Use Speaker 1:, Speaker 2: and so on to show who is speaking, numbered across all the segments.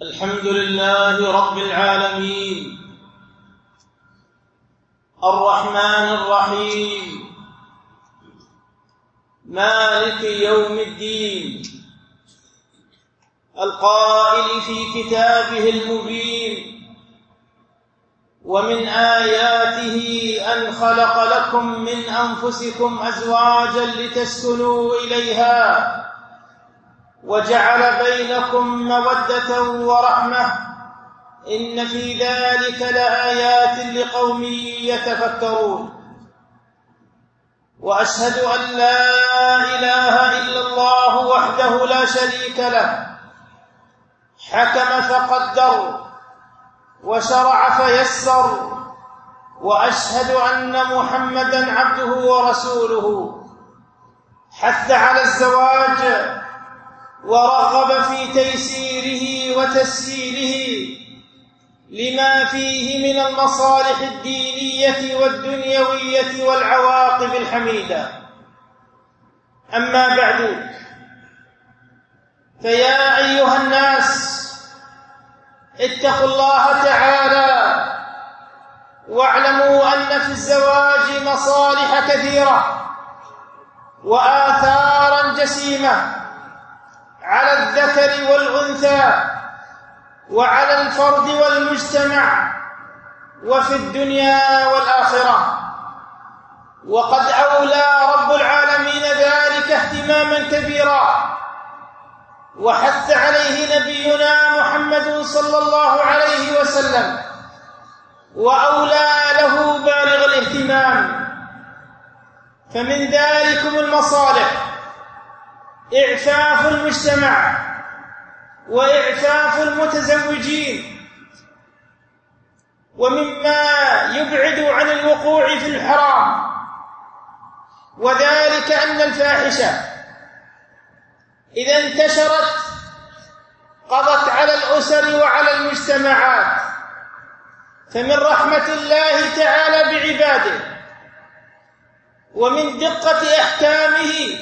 Speaker 1: الحمد لله رب العالمين الرحمن الرحيم مالك يوم الدين القائل في كتابه المبين ومن آياته أن خلق لكم من أنفسكم أزواجا لتسكنوا إليها وجعل بينكم مودة ورحمة إن في ذلك لآيات لقوم يتفكرون. وأشهد أن لا إله إلا الله وحده لا شريك له حكم فقدر وشرع فيسر، وأشهد أن محمدًا عبده ورسوله حث على الزواج ورغب في تيسيره وتسهيله لما فيه من المصالح الدينية والدنيوية والعواقب الحميدة. أما بعد، فيا أيها الناس اتقوا الله تعالى واعلموا أن في الزواج مصالح كثيرة وآثارا جسيمة على الذكر والأنثى وعلى الفرد والمجتمع وفي الدنيا والآخرة، وقد أولى رب العالمين ذلك اهتماما كبيرا وحث عليه نبينا محمد صلى الله عليه وسلم، وأولى له بالغ الاهتمام. فمن ذلكم المصالح إعفاف المجتمع وإعفاف المتزوجين، ومما يبعد عن الوقوع في الحرام، وذلك أن الفاحشة إذا انتشرت قضت على الأسر وعلى المجتمعات. فمن رحمة الله تعالى بعباده ومن دقة أحكامه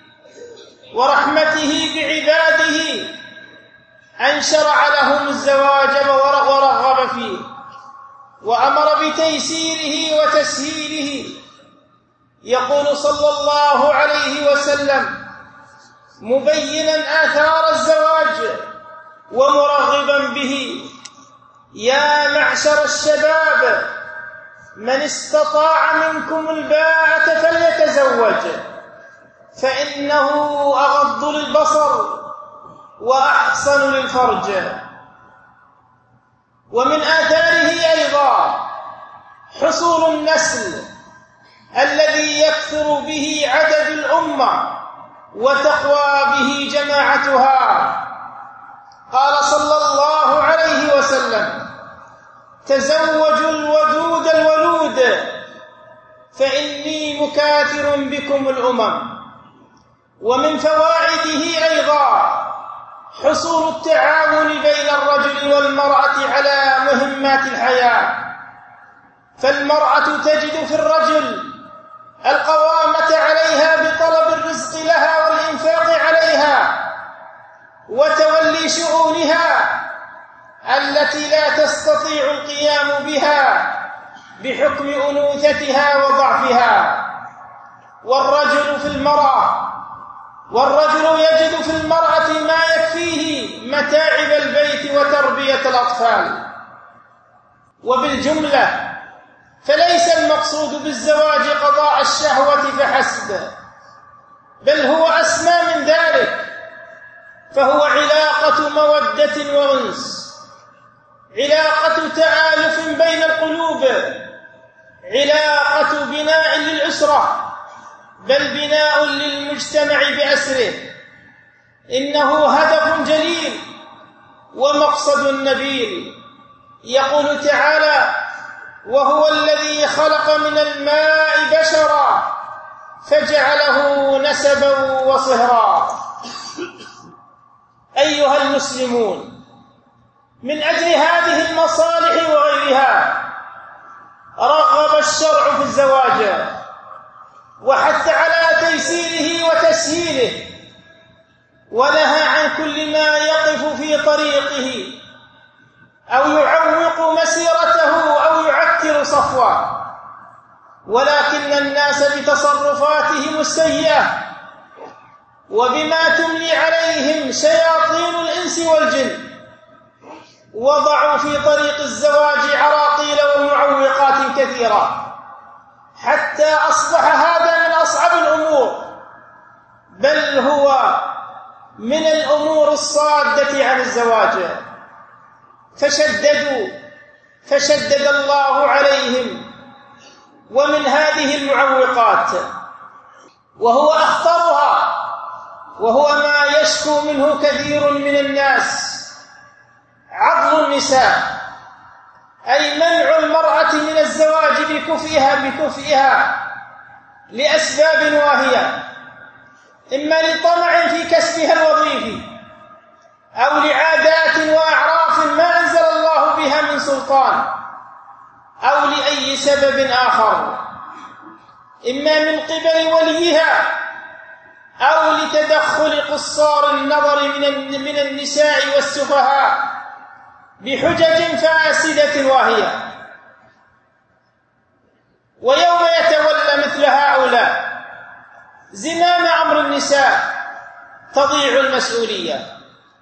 Speaker 1: ورحمته بعباده أن شرع لهم الزواج ورغب فيه وأمر بتيسيره وتسهيله. يقول صلى الله عليه وسلم مبينا آثار الزواج ومرغبا به: يا معشر الشباب من استطاع منكم الباءة فليتزوج فإنه أغض للبصر وأحسن للفرج. ومن آثاره أيضا حصول النسل الذي يكثر به عدد الأمة وتقوى به جماعتها. قال صلى الله عليه وسلم: تزوجوا الودود الولود فإني مكاثر بكم الأمم. ومن فوائده أيضا حصول التعاون بين الرجل والمرأة على مهمات الحياة، فالمرأة تجد في الرجل القوامة عليها بطلب الرزق لها والإنفاق عليها وتولي شؤونها التي لا تستطيع القيام بها بحكم أنوثتها وضعفها. والرجل يجد في المرأة ما يكفيه متاعب البيت وتربية الأطفال. وبالجملة فليس المقصود بالزواج قضاء الشهوة فحسب، بل هو أسمى من ذلك، فهو علاقة مودة وأنس، علاقة تآلف بين القلوب، علاقة بناء للأسرة، بل بناء للمجتمع بأسره. إنه هدف جليل ومقصد نبيل. يقول تعالى: وهو الذي خلق من الماء بشرا فجعله نسبا وصهرا. أيها المسلمون، من أجل هذه المصالح وغيرها رغب الشرع في الزواج وحث على تيسيره وتسهيله، ونهى عن كل ما يقف في طريقه أو يعوق مسيرته أو يعكر صفوه، ولكن الناس بتصرفاتهم السيئة وبما تملي عليهم شياطين الإنس والجن وضعوا في طريق الزواج عراقيل ومعوقات كثيرة، حتى أصبح هذا من أصعب الأمور، بل هو من الأمور الصادة عن الزواج. فشدد الله عليهم. ومن هذه المعوقات وهو أخطرها وهو ما يشكو منه كثير من الناس عضل النساء، أي منع المرأة من الزواج بكفئها لأسباب واهية، إما لطمع في كسبها الوظيفي أو لعادات وأعراف ما أنزل الله بها من سلطان أو لأي سبب آخر، إما من قبل وليها أو لتدخل قصار النظر من النساء والسفهاء بحجج فاسدة واهية. ويوم يتولى مثل هؤلاء زمام أمر النساء تضيع المسؤولية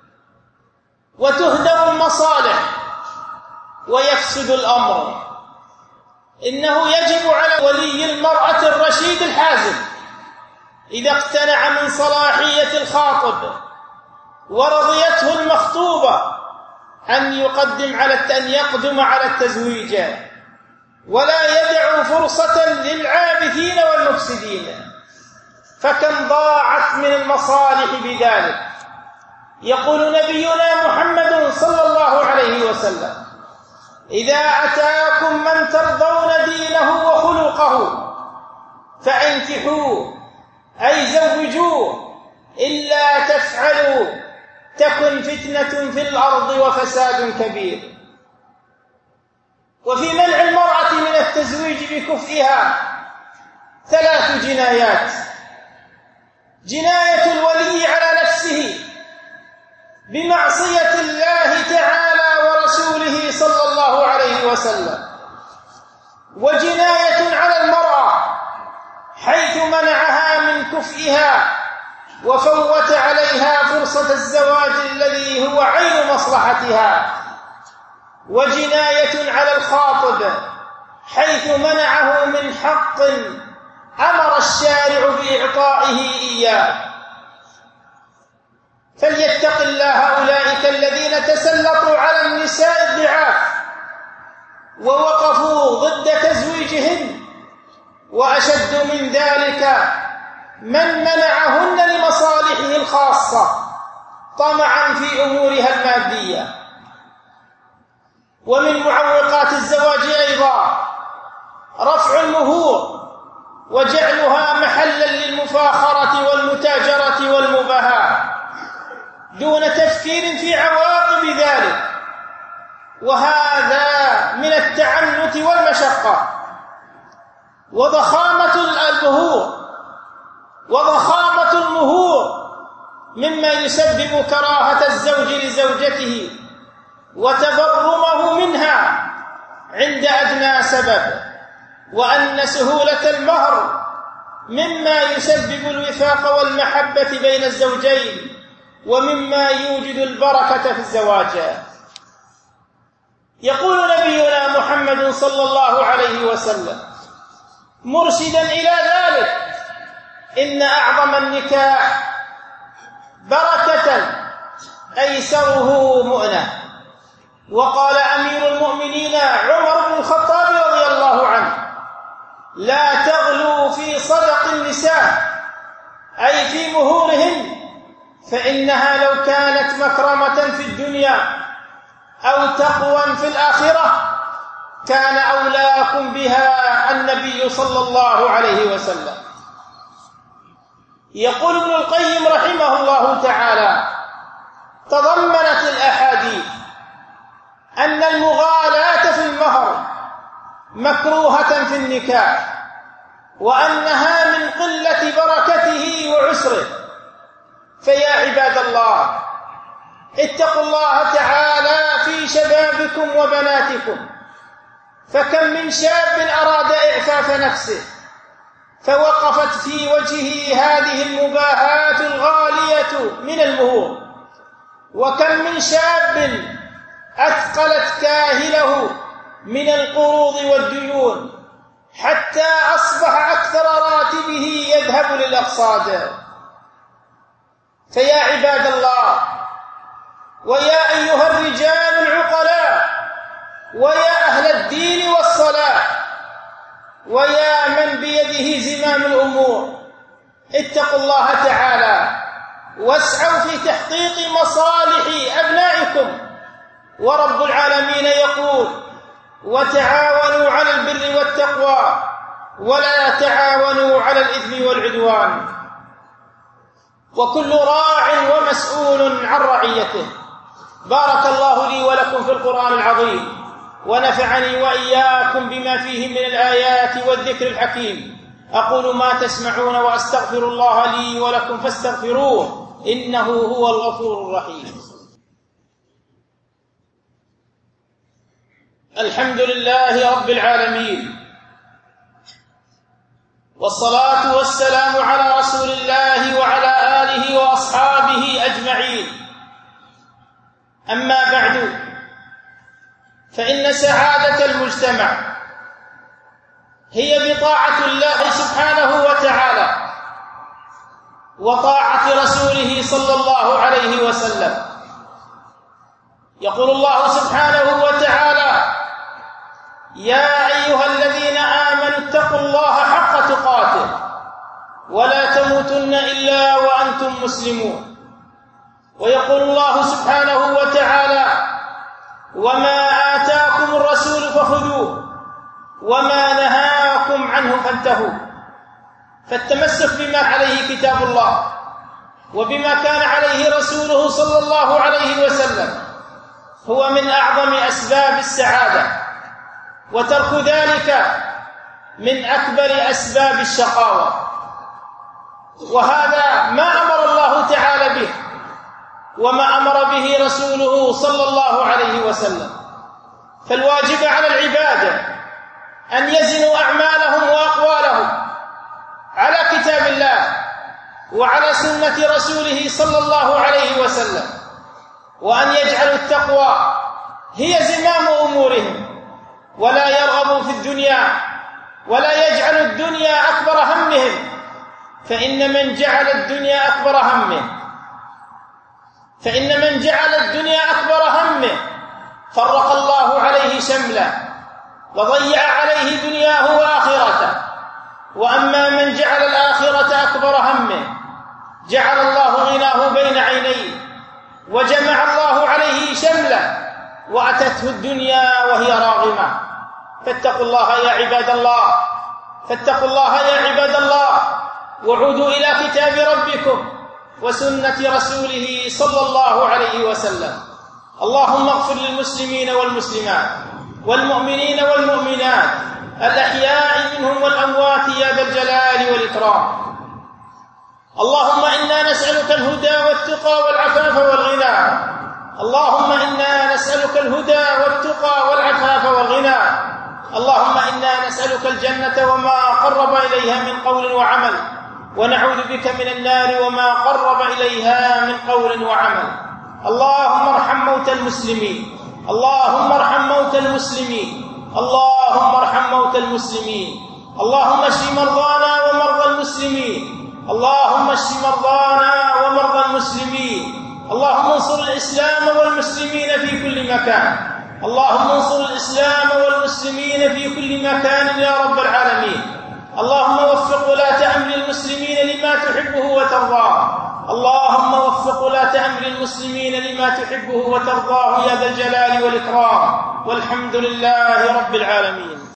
Speaker 1: وتهدم المصالح ويفسد الأمر. إنه يجب على ولي المرأة الرشيد الحازم إذا اقتنع من صلاحية الخاطب ورضيته المخطوبة أن يقدم على التزويج، ولا يدع فرصة للعابثين والمفسدين، فكم ضاعت من المصالح بذلك. يقول نبينا محمد صلى الله عليه وسلم: إذا أتاكم من ترضون دينه وخلقه فانكحوه، أي زوجوه، إلا تفعلوا تكن فتنة في الأرض وفساد كبير. وفي منع المرأة من التزويج بكفئها 3 جنايات: جناية الولي على نفسه بمعصية الله تعالى ورسوله صلى الله عليه وسلم، وجناية على المرأة حيث منعها من كفئها وفوت عليها فرصة الزواج الذي هو عين مصلحتها، وجناية على الخاطب حيث منعه من حق أمر الشارع بإعطائه إياه. فليتق الله أولئك الذين تسلطوا على النساء الضعاف ووقفوا ضد تزويجهن، وأشد من ذلك من منعهن لمصالحه الخاصة طمعا في أمورها المادية. ومن معوقات الزواج أيضا رفع المهور وجعلها محلا للمفاخرة والمتاجرة والمباهاة دون تفكير في عواقب ذلك، وهذا من التعنت والمشقة وضخامة المهور مما يسبب كراهة الزوج لزوجته وتبرمه منها عند أدنى سبب، وأن سهولة المهر مما يسبب الوفاق والمحبة بين الزوجين ومما يوجد البركة في الزواج. يقول نبينا محمد صلى الله عليه وسلم مرشدا إلى ذلك: إن أعظم النكاح بركة أيسره مؤنة. وقال أمير المؤمنين عمر بن الخطاب رضي الله عنه: لا تغلوا في صدق النساء، أي في مهورهن، فإنها لو كانت مكرمة في الدنيا أو تقوى في الآخرة كان أولاكم بها النبي صلى الله عليه وسلم. يقول ابن القيم رحمه الله تعالى: تضمنت الأحاديث أن المغالاة في المهر مكروهة في النكاح، وأنها من قلة بركته وعسره. فيا عباد الله، اتقوا الله تعالى في في شبابكم وبناتكم، فكم من شاب أراد إعفاف نفسه فوقفت في وجهه هذه المباهات الغالية من المهور، وكم من شاب أثقلت كاهله من القروض والديون حتى أصبح أكثر راتبه يذهب للأقصاد. فيا عباد الله، ويا أيها الرجال العقلاء، ويا أهل الدين والصلاة، ويا من بيده زمام الأمور، اتقوا الله تعالى واسعوا في تحقيق مصالح أبنائكم. ورب العالمين يقول: وتعاونوا على البر والتقوى ولا تعاونوا على الإثم والعدوان. وكل راع ومسؤول عن رعيته. بارك الله لي ولكم في القرآن العظيم، ونفعني وإياكم بما فيه من الآيات والذكر الحكيم. أقول ما تسمعون وأستغفر الله لي ولكم فاستغفروه إنه هو الغفور الرحيم. الحمد لله رب العالمين، والصلاة والسلام على رسول الله وعلى آله وأصحابه أجمعين. أما بعد، فإن سعادة المجتمع هي بطاعة الله سبحانه وتعالى وطاعة رسوله صلى الله عليه وسلم. يقول الله سبحانه وتعالى: يا أيها الذين آمنوا اتقوا الله حق تقاته ولا تموتن إلا وأنتم مسلمون. ويقول الله سبحانه وتعالى: وما آتاكم الرسول فخذوه وما نهاكم عنه فانتهوا. فالتمسك بما عليه كتاب الله وبما كان عليه رسوله صلى الله عليه وسلم هو من أعظم أسباب السعادة، وترك ذلك من أكبر أسباب الشقاوة. وهذا ما أمر الله تعالى به وما أمر به رسوله صلى الله عليه وسلم. فالواجب على العباد أن يزنوا أعمالهم وأقوالهم على كتاب الله وعلى سنة رسوله صلى الله عليه وسلم، وأن يجعلوا التقوى هي زمام أمورهم، ولا يرغبوا في الدنيا ولا يجعلوا الدنيا أكبر همهم، فإن من جعل الدنيا أكبر همه فرق الله عليه شمله وضيع عليه دنياه وآخرته. وأما من جعل الآخرة أكبر همه جعل الله غناه بين عينيه وجمع الله عليه شمله وأتته الدنيا وهي راغمة. فاتقوا الله يا عباد الله، وعودوا إلى كتاب ربكم وسنة رسوله صلى الله عليه وسلم. اللهم اغفر للمسلمين والمسلمات والمؤمنين والمؤمنات الأحياء منهم والأموات يا ذا الجلال والإكرام. اللهم إنا نسألك الهدى والتقى والعفاف والغنى. اللهم إنا نسألك الهدى والتقى والعفاف والغنى. اللهم إنا نسألك الجنة وما قرب إليها من قول وعمل، ونعوذ بك من النار وما قرب إليها من قول وعمل. اللهم ارحم موتى المسلمين، اللهم ارحم موتى المسلمين، اللهم ارحم موتى المسلمين. اللهم اشف مرضانا ومرضى المسلمين، اللهم اشف مرضانا ومرضى المسلمين. اللهم انصر الإسلام والمسلمين في كل مكان، اللهم انصر الإسلام والمسلمين في كل مكان يا رب العالمين. اللهم وفق ولاة أمر المسلمين لما تحبه وترضاه، اللهم وفق ولاة أمر المسلمين لما تحبه وترضاه يا ذا الجلال والإكرام. والحمد لله رب العالمين.